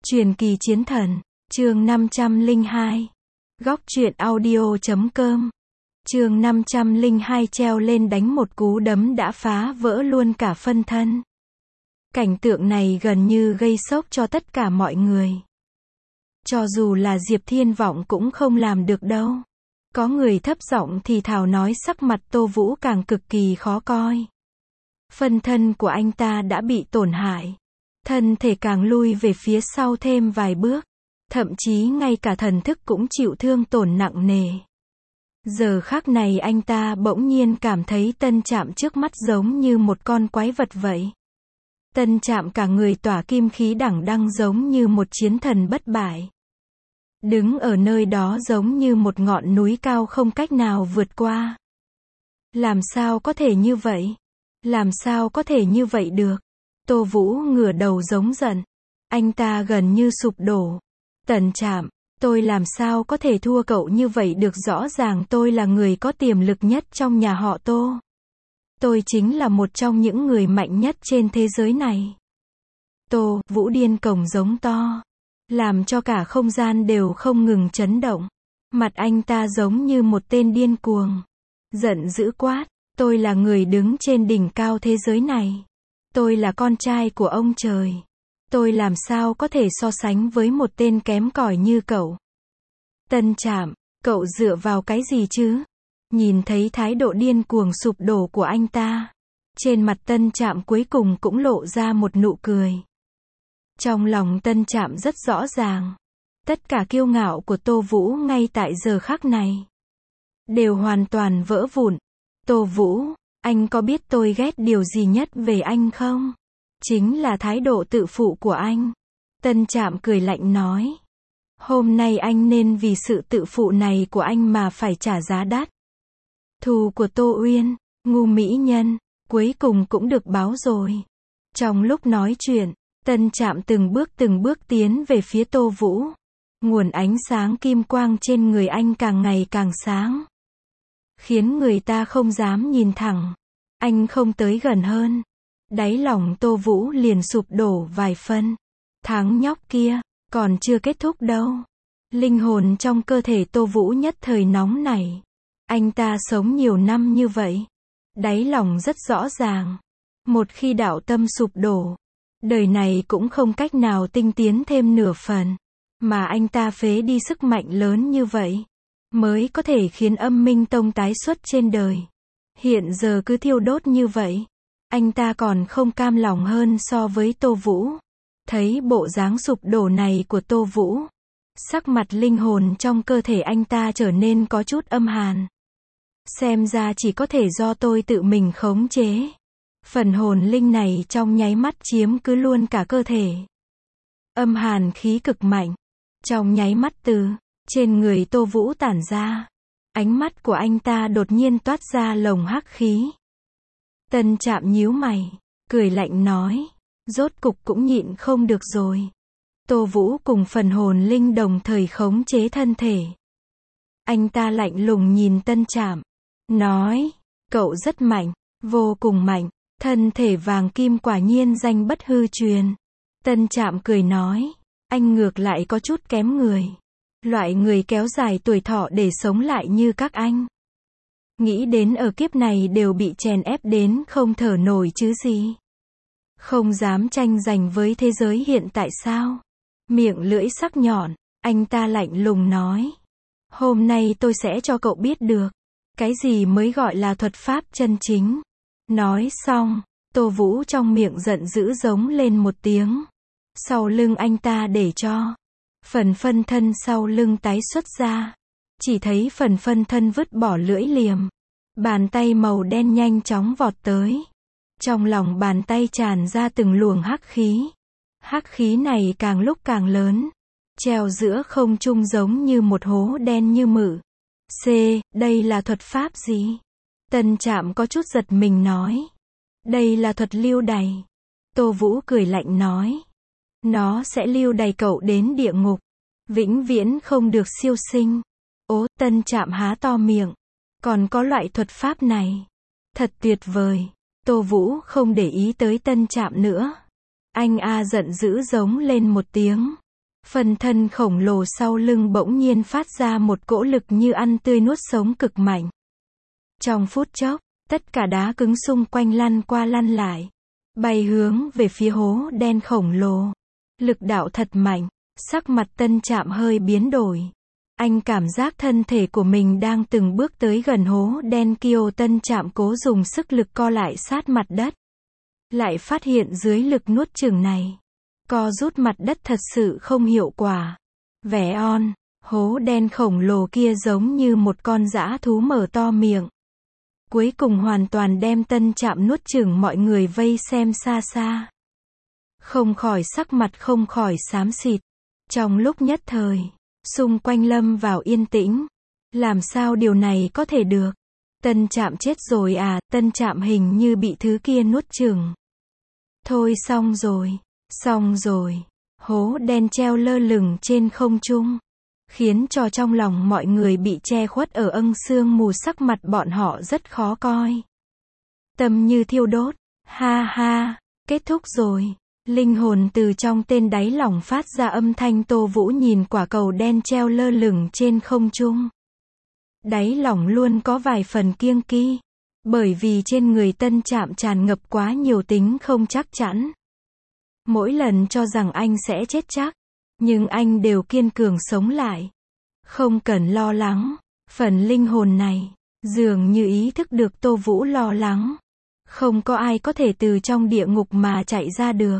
Truyền kỳ chiến thần, chương 502. Góc truyện audio.com. Chương 502 treo lên đánh một cú đấm đã phá vỡ luôn cả phân thân. Cảnh tượng này gần như gây sốc cho tất cả mọi người. Cho dù là Diệp Thiên Vọng cũng không làm được đâu. Có người thấp giọng thì thào nói sắc mặt Tô Vũ càng cực kỳ khó coi. Phân thân của anh ta đã bị tổn hại. Thân thể càng lui về phía sau thêm vài bước. Thậm chí ngay cả thần thức cũng chịu thương tổn nặng nề. Giờ khắc này anh ta bỗng nhiên cảm thấy Tân Trạm trước mắt giống như một con quái vật vậy. Tân Trạm cả người tỏa kim khí đẳng đăng giống như một chiến thần bất bại. Đứng ở nơi đó giống như một ngọn núi cao không cách nào vượt qua. Làm sao có thể như vậy? Làm sao có thể như vậy được? Tô Vũ ngửa đầu giống giận. Anh ta gần như sụp đổ. Tân Trạm, tôi làm sao có thể thua cậu như vậy được, rõ ràng tôi là người có tiềm lực nhất trong nhà họ Tô. Tôi chính là một trong những người mạnh nhất trên thế giới này. Tô Vũ điên cuồng giống to. Làm cho cả không gian đều không ngừng chấn động. Mặt anh ta giống như một tên điên cuồng. Giận dữ quát, tôi là người đứng trên đỉnh cao thế giới này. Tôi là con trai của ông trời. Tôi làm sao có thể so sánh với một tên kém cỏi như cậu. Tân Trạm, cậu dựa vào cái gì chứ? Nhìn thấy thái độ điên cuồng sụp đổ của anh ta. Trên mặt Tân Trạm cuối cùng cũng lộ ra một nụ cười. Trong lòng Tân Trạm rất rõ ràng. Tất cả kiêu ngạo của Tô Vũ ngay tại giờ khắc này đều hoàn toàn vỡ vụn. Tô Vũ, anh có biết tôi ghét điều gì nhất về anh không? Chính là thái độ tự phụ của anh. Tân Trạm cười lạnh nói. Hôm nay anh nên vì sự tự phụ này của anh mà phải trả giá đắt. Thù của Tô Uyên, ngu mỹ nhân, cuối cùng cũng được báo rồi. Trong lúc nói chuyện, Tân Trạm từng bước tiến về phía Tô Vũ. Nguồn ánh sáng kim quang trên người anh càng ngày càng sáng. Khiến người ta không dám nhìn thẳng. Anh không tới gần hơn. Đáy lòng Tô Vũ liền sụp đổ vài phân. Thằng nhóc kia, còn chưa kết thúc đâu. Linh hồn trong cơ thể Tô Vũ nhất thời nóng nảy. Anh ta sống nhiều năm như vậy. Đáy lòng rất rõ ràng. Một khi đạo tâm sụp đổ, đời này cũng không cách nào tinh tiến thêm nửa phần. Mà anh ta phế đi sức mạnh lớn như vậy, mới có thể khiến Âm Minh Tông tái xuất trên đời. Hiện giờ cứ thiêu đốt như vậy. Anh ta còn không cam lòng hơn so với Tô Vũ. Thấy bộ dáng sụp đổ này của Tô Vũ, sắc mặt linh hồn trong cơ thể anh ta trở nên có chút âm hàn. Xem ra chỉ có thể do tôi tự mình khống chế. Phần hồn linh này trong nháy mắt chiếm cứ luôn cả cơ thể. Âm hàn khí cực mạnh. Trong nháy mắt từ trên người Tô Vũ tản ra. Ánh mắt của anh ta đột nhiên toát ra lồng hắc khí. Tân Trạm nhíu mày, cười lạnh nói. Rốt cục cũng nhịn không được rồi. Tô Vũ cùng phần hồn linh đồng thời khống chế thân thể. Anh ta lạnh lùng nhìn Tân Trạm. Nói, cậu rất mạnh, vô cùng mạnh. Thân thể vàng kim quả nhiên danh bất hư truyền. Tân Trạm cười nói. Anh ngược lại có chút kém người. Loại người kéo dài tuổi thọ để sống lại như các anh. Nghĩ đến ở kiếp này đều bị chèn ép đến không thở nổi chứ gì. Không dám tranh giành với thế giới hiện tại sao? Miệng lưỡi sắc nhọn, anh ta lạnh lùng nói. Hôm nay tôi sẽ cho cậu biết được. Cái gì mới gọi là thuật pháp chân chính. Nói xong, Tô Vũ trong miệng giận dữ giống lên một tiếng. Sau lưng anh ta để cho phần phân thân sau lưng tái xuất ra. Chỉ thấy phần phân thân vứt bỏ lưỡi liềm. Bàn tay màu đen nhanh chóng vọt tới. Trong lòng bàn tay tràn ra từng luồng hắc khí. Hắc khí này càng lúc càng lớn. Treo giữa không trung giống như một hố đen như mực. Đây là thuật pháp gì? Tân Trạm có chút giật mình nói. Đây là thuật lưu đày. Tô Vũ cười lạnh nói. Nó sẽ lưu đày cậu đến địa ngục. Vĩnh viễn không được siêu sinh. Ố, Tân Trạm há to miệng. Còn có loại thuật pháp này. Thật tuyệt vời. Tô Vũ không để ý tới Tân Trạm nữa. Anh giận dữ giống lên một tiếng. Phân thân khổng lồ sau lưng bỗng nhiên phát ra một cỗ lực như ăn tươi nuốt sống cực mạnh. Trong phút chốc, tất cả đá cứng xung quanh lăn qua lăn lại, bay hướng về phía hố đen khổng lồ. Lực đạo thật mạnh, sắc mặt Tân Trạm hơi biến đổi. Anh cảm giác thân thể của mình đang từng bước tới gần hố đen kia. Tân Trạm cố dùng sức lực co lại sát mặt đất. Lại phát hiện dưới lực nuốt chửng này, co rút mặt đất thật sự không hiệu quả. Vẻ on, hố đen khổng lồ kia giống như một con dã thú mở to miệng. Cuối cùng hoàn toàn đem Tân Trạm nuốt chửng. Mọi người vây xem xa xa, không khỏi sắc mặt không khỏi xám xịt. Trong lúc nhất thời, xung quanh lâm vào yên tĩnh. Làm sao điều này có thể được? Tân Trạm chết rồi à? Tân Trạm hình như bị thứ kia nuốt chửng. Thôi xong rồi, xong rồi. Hố đen treo lơ lửng trên không trung, khiến cho trong lòng mọi người bị che khuất ở sương mù, sắc mặt bọn họ rất khó coi. Tâm như thiêu đốt, ha ha, kết thúc rồi. Linh hồn từ trong tên đáy lòng phát ra âm thanh. Tô Vũ nhìn quả cầu đen treo lơ lửng trên không trung. Đáy lòng luôn có vài phần kiêng kỵ, bởi vì trên người Tân Trạm tràn ngập quá nhiều tính không chắc chắn. Mỗi lần cho rằng anh sẽ chết chắc, nhưng anh đều kiên cường sống lại. Không cần lo lắng. Phần linh hồn này, dường như ý thức được Tô Vũ lo lắng. Không có ai có thể từ trong địa ngục mà chạy ra được.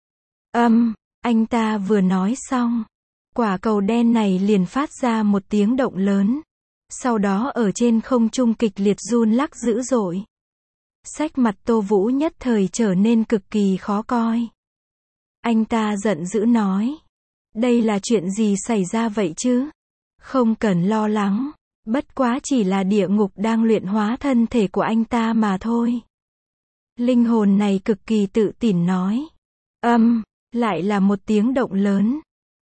Anh ta vừa nói xong, quả cầu đen này liền phát ra một tiếng động lớn. Sau đó ở trên không trung kịch liệt run lắc dữ dội. Sắc mặt Tô Vũ nhất thời trở nên cực kỳ khó coi. Anh ta giận dữ nói. Đây là chuyện gì xảy ra vậy chứ? Không cần lo lắng. Bất quá chỉ là địa ngục đang luyện hóa thân thể của anh ta mà thôi. Linh hồn này cực kỳ tự tin nói. Lại là một tiếng động lớn.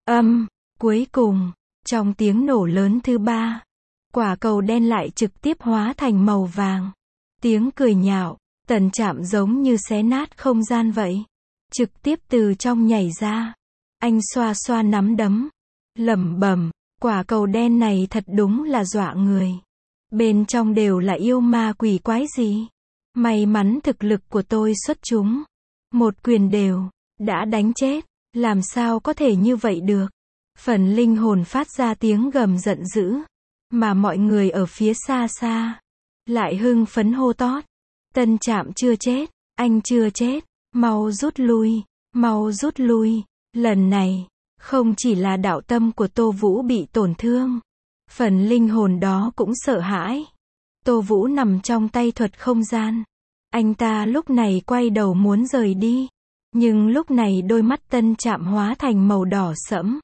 Cuối cùng, trong tiếng nổ lớn thứ ba, quả cầu đen lại trực tiếp hóa thành màu vàng. Tiếng cười nhạo, Tân Trạm giống như xé nát không gian vậy. Trực tiếp từ trong nhảy ra. Anh xoa xoa nắm đấm, lẩm bẩm, quả cầu đen này thật đúng là dọa người. Bên trong đều là yêu ma quỷ quái gì. May mắn thực lực của tôi xuất chúng. Một quyền đều đã đánh chết. Làm sao có thể như vậy được? Phần linh hồn phát ra tiếng gầm giận dữ. Mà mọi người ở phía xa xa lại hưng phấn hô tót. Tân Trạm chưa chết. Anh chưa chết. Mau rút lui. Mau rút lui. Lần này, không chỉ là đạo tâm của Tô Vũ bị tổn thương. Phần linh hồn đó cũng sợ hãi. Tô Vũ nằm trong tay thuật không gian. Anh ta lúc này quay đầu muốn rời đi. Nhưng lúc này đôi mắt Tân Trạm hóa thành màu đỏ sẫm.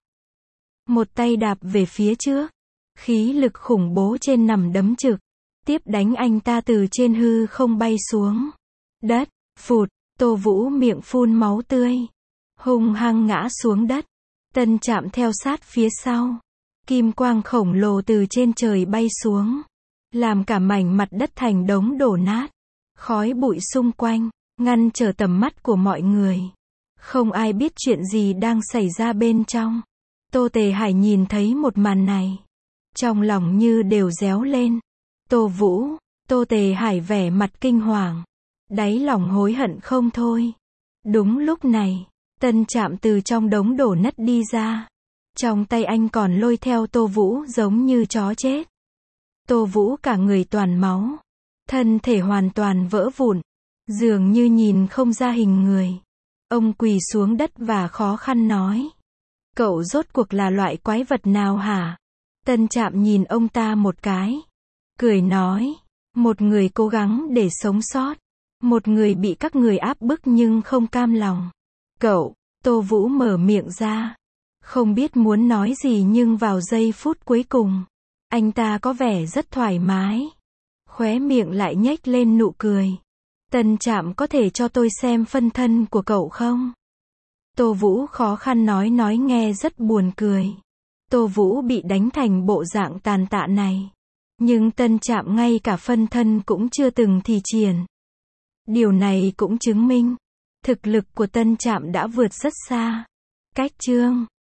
Một tay đạp về phía trước. Khí lực khủng bố trên nằm đấm trực. Tiếp đánh anh ta từ trên hư không bay xuống đất. Phụt, Tô Vũ miệng phun máu tươi. Hung hăng ngã xuống đất. Tân Trạm theo sát phía sau. Kim quang khổng lồ từ trên trời bay xuống. Làm cả mảnh mặt đất thành đống đổ nát. Khói bụi xung quanh, ngăn trở tầm mắt của mọi người. Không ai biết chuyện gì đang xảy ra bên trong. Tô Tề Hải nhìn thấy một màn này. Trong lòng như đều réo lên. Tô Vũ, Tô Tề Hải vẻ mặt kinh hoàng. Đáy lòng hối hận không thôi. Đúng lúc này, Tân Trạm từ trong đống đổ nát đi ra. Trong tay anh còn lôi theo Tô Vũ giống như chó chết. Tô Vũ cả người toàn máu. Thân thể hoàn toàn vỡ vụn. Dường như nhìn không ra hình người. Ông quỳ xuống đất và khó khăn nói. Cậu rốt cuộc là loại quái vật nào hả? Tân Trạm nhìn ông ta một cái. Cười nói. Một người cố gắng để sống sót. Một người bị các người áp bức nhưng không cam lòng. Cậu, Tô Vũ mở miệng ra. Không biết muốn nói gì nhưng vào giây phút cuối cùng. Anh ta có vẻ rất thoải mái. Khóe miệng lại nhếch lên nụ cười. Tân Trạm có thể cho tôi xem phân thân của cậu không? Tô Vũ khó khăn nói nghe rất buồn cười. Tô Vũ bị đánh thành bộ dạng tàn tạ này. Nhưng Tân Trạm ngay cả phân thân cũng chưa từng thi triển. Điều này cũng chứng minh, thực lực của Tân Trạm đã vượt rất xa. Cách chương